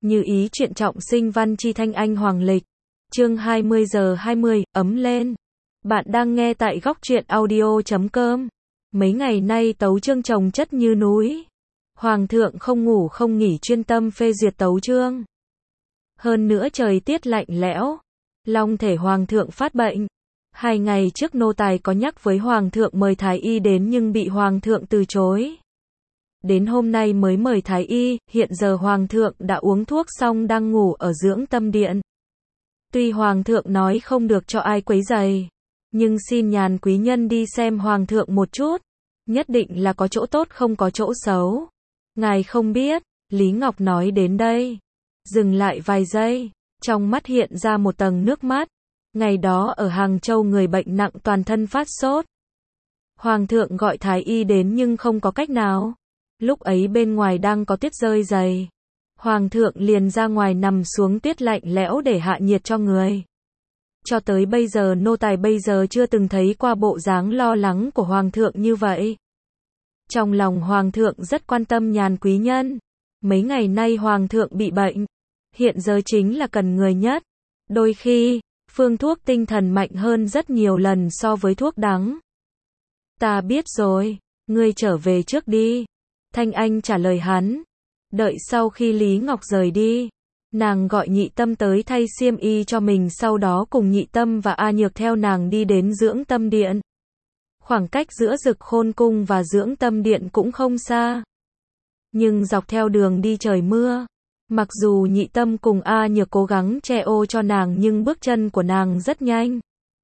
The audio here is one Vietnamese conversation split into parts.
Như ý truyện trọng sinh văn chi Thanh Anh Hoàng Lịch. Chương 20:20, ấm lên. Bạn đang nghe tại góc truyện audio.com. Mấy ngày nay tấu chương chồng chất như núi. Hoàng thượng không ngủ không nghỉ chuyên tâm phê duyệt tấu chương. Hơn nữa trời tiết lạnh lẽo. Long thể hoàng thượng phát bệnh. 2 ngày trước nô tài có nhắc với hoàng thượng mời thái y đến nhưng bị hoàng thượng từ chối. Đến hôm nay mới mời thái y, hiện giờ hoàng thượng đã uống thuốc xong đang ngủ ở dưỡng tâm điện. Tuy hoàng thượng nói không được cho ai quấy rầy, nhưng xin nhàn quý nhân đi xem hoàng thượng một chút, nhất định là có chỗ tốt không có chỗ xấu. Ngài không biết, Lý Ngọc nói đến đây, dừng lại vài giây, trong mắt hiện ra một tầng nước mắt. Ngày đó ở Hàng Châu người bệnh nặng toàn thân phát sốt. Hoàng thượng gọi thái y đến nhưng không có cách nào. Lúc ấy bên ngoài đang có tuyết rơi dày. Hoàng thượng liền ra ngoài nằm xuống tuyết lạnh lẽo để hạ nhiệt cho người. Cho tới bây giờ nô tài bây giờ chưa từng thấy qua bộ dáng lo lắng của hoàng thượng như vậy. Trong lòng hoàng thượng rất quan tâm nhàn quý nhân. Mấy ngày nay hoàng thượng bị bệnh. Hiện giờ chính là cần người nhất. Đôi khi, phương thuốc tinh thần mạnh hơn rất nhiều lần so với thuốc đắng. Ta biết rồi, ngươi trở về trước đi. Thanh Anh trả lời hắn. Đợi sau khi Lý Ngọc rời đi, nàng gọi Nhị Tâm tới thay xiêm y cho mình, sau đó cùng Nhị Tâm và A Nhược theo nàng đi đến dưỡng tâm điện. Khoảng cách giữa Dực Khôn Cung và dưỡng tâm điện cũng không xa. Nhưng dọc theo đường đi trời mưa. Mặc dù Nhị Tâm cùng A Nhược cố gắng che ô cho nàng nhưng bước chân của nàng rất nhanh.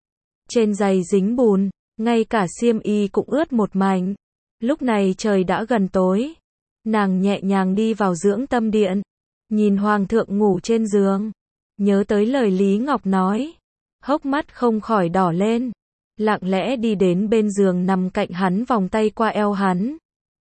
Trên giày dính bùn, ngay cả xiêm y cũng ướt một mảnh. Lúc này trời đã gần tối. Nàng nhẹ nhàng đi vào dưỡng tâm điện. Nhìn hoàng thượng ngủ trên giường. Nhớ tới lời Lý Ngọc nói. Hốc mắt không khỏi đỏ lên. Lặng lẽ đi đến bên giường nằm cạnh hắn, vòng tay qua eo hắn.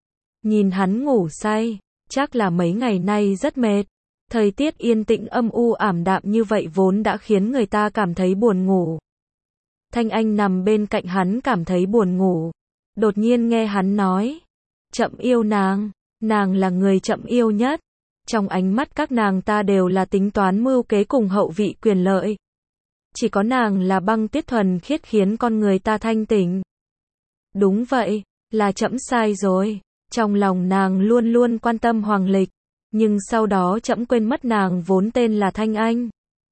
Nhìn hắn ngủ say. Chắc là mấy ngày nay rất mệt. Thời tiết yên tĩnh âm u ảm đạm như vậy vốn đã khiến người ta cảm thấy buồn ngủ. Thanh Anh nằm bên cạnh hắn cảm thấy buồn ngủ. Đột nhiên nghe hắn nói. Chậm yêu nàng. Nàng là người chậm yêu nhất. Trong ánh mắt các nàng ta đều là tính toán mưu kế cùng hậu vị quyền lợi. Chỉ có nàng là băng tuyết thuần khiết khiến con người ta thanh tỉnh. Đúng vậy, là trẫm sai rồi. Trong lòng nàng luôn luôn quan tâm Hoàng Lịch. Nhưng sau đó trẫm quên mất nàng vốn tên là Thanh Anh.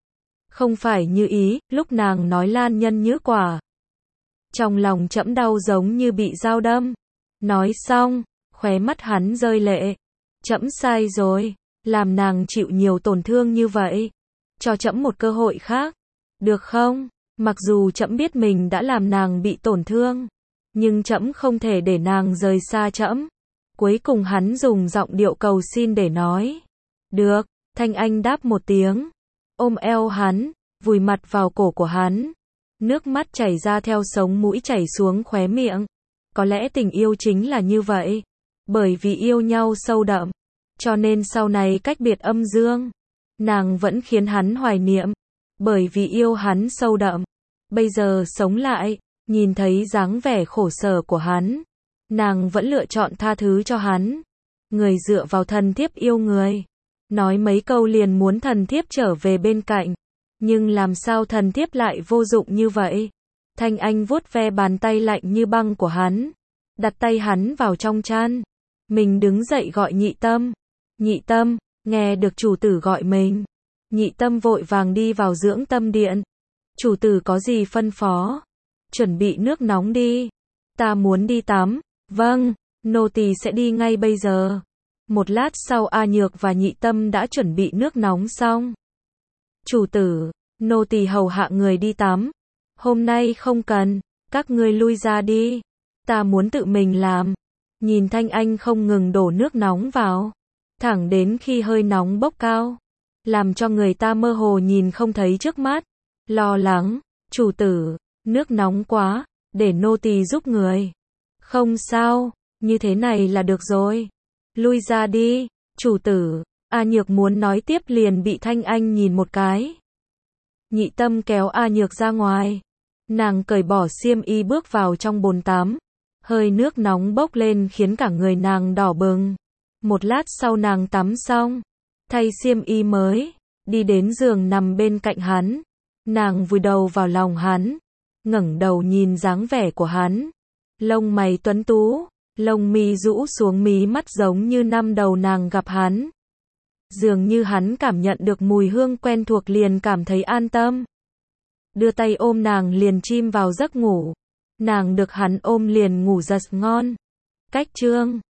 Không phải Như Ý, lúc nàng nói Lan Nhân Nhữ Quả. Trong lòng trẫm đau giống như bị dao đâm. Nói xong, khóe mắt hắn rơi lệ. Trẫm sai rồi, làm nàng chịu nhiều tổn thương như vậy. Cho trẫm một cơ hội khác, được không? Mặc dù trẫm biết mình đã làm nàng bị tổn thương, nhưng trẫm không thể để nàng rời xa trẫm. Cuối cùng hắn dùng giọng điệu cầu xin để nói. Được, Thanh Anh đáp một tiếng. Ôm eo hắn, vùi mặt vào cổ của hắn. Nước mắt chảy ra theo sống mũi chảy xuống khóe miệng. Có lẽ tình yêu chính là như vậy. Bởi vì yêu nhau sâu đậm, cho nên sau này cách biệt âm dương, nàng vẫn khiến hắn hoài niệm. Bởi vì yêu hắn sâu đậm, bây giờ sống lại, nhìn thấy dáng vẻ khổ sở của hắn, nàng vẫn lựa chọn tha thứ cho hắn. Người dựa vào thần thiếp yêu người. Nói mấy câu liền muốn thần thiếp trở về bên cạnh. Nhưng làm sao thần thiếp lại vô dụng như vậy? Thanh Anh vuốt ve bàn tay lạnh như băng của hắn. Đặt tay hắn vào trong chăn. Mình đứng dậy gọi Nhị Tâm. Nhị Tâm, nghe được chủ tử gọi mình. Nhị Tâm vội vàng đi vào dưỡng tâm điện. Chủ tử có gì phân phó? Chuẩn bị nước nóng đi. Ta muốn đi tắm. Vâng, nô tỳ sẽ đi ngay bây giờ. Một lát sau A Nhược và Nhị Tâm đã chuẩn bị nước nóng xong. Chủ tử, nô tỳ hầu hạ người đi tắm. Hôm nay không cần, các ngươi lui ra đi. Ta muốn tự mình làm. Nhìn Thanh Anh không ngừng đổ nước nóng vào. Thẳng đến khi hơi nóng bốc cao. Làm cho người ta mơ hồ nhìn không thấy trước mắt. Lo lắng, chủ tử, nước nóng quá, để nô tỳ giúp người. Không sao, như thế này là được rồi. Lui ra đi, chủ tử. A Nhược muốn nói tiếp liền bị Thanh Anh nhìn một cái. Nhị Tâm kéo A Nhược ra ngoài. Nàng cởi bỏ xiêm y bước vào trong bồn tắm. Hơi nước nóng bốc lên khiến cả người nàng đỏ bừng. Một lát sau nàng tắm xong. thay xiêm y mới, đi đến giường nằm bên cạnh hắn. Nàng vùi đầu vào lòng hắn, ngẩng đầu nhìn dáng vẻ của hắn. Lông mày tuấn tú, lông mi rũ xuống mí mắt giống như năm đầu nàng gặp hắn. Dường như hắn cảm nhận được mùi hương quen thuộc liền cảm thấy an tâm. Đưa tay ôm nàng liền chim vào giấc ngủ. Nàng được hắn ôm liền ngủ giật ngon. Cách chương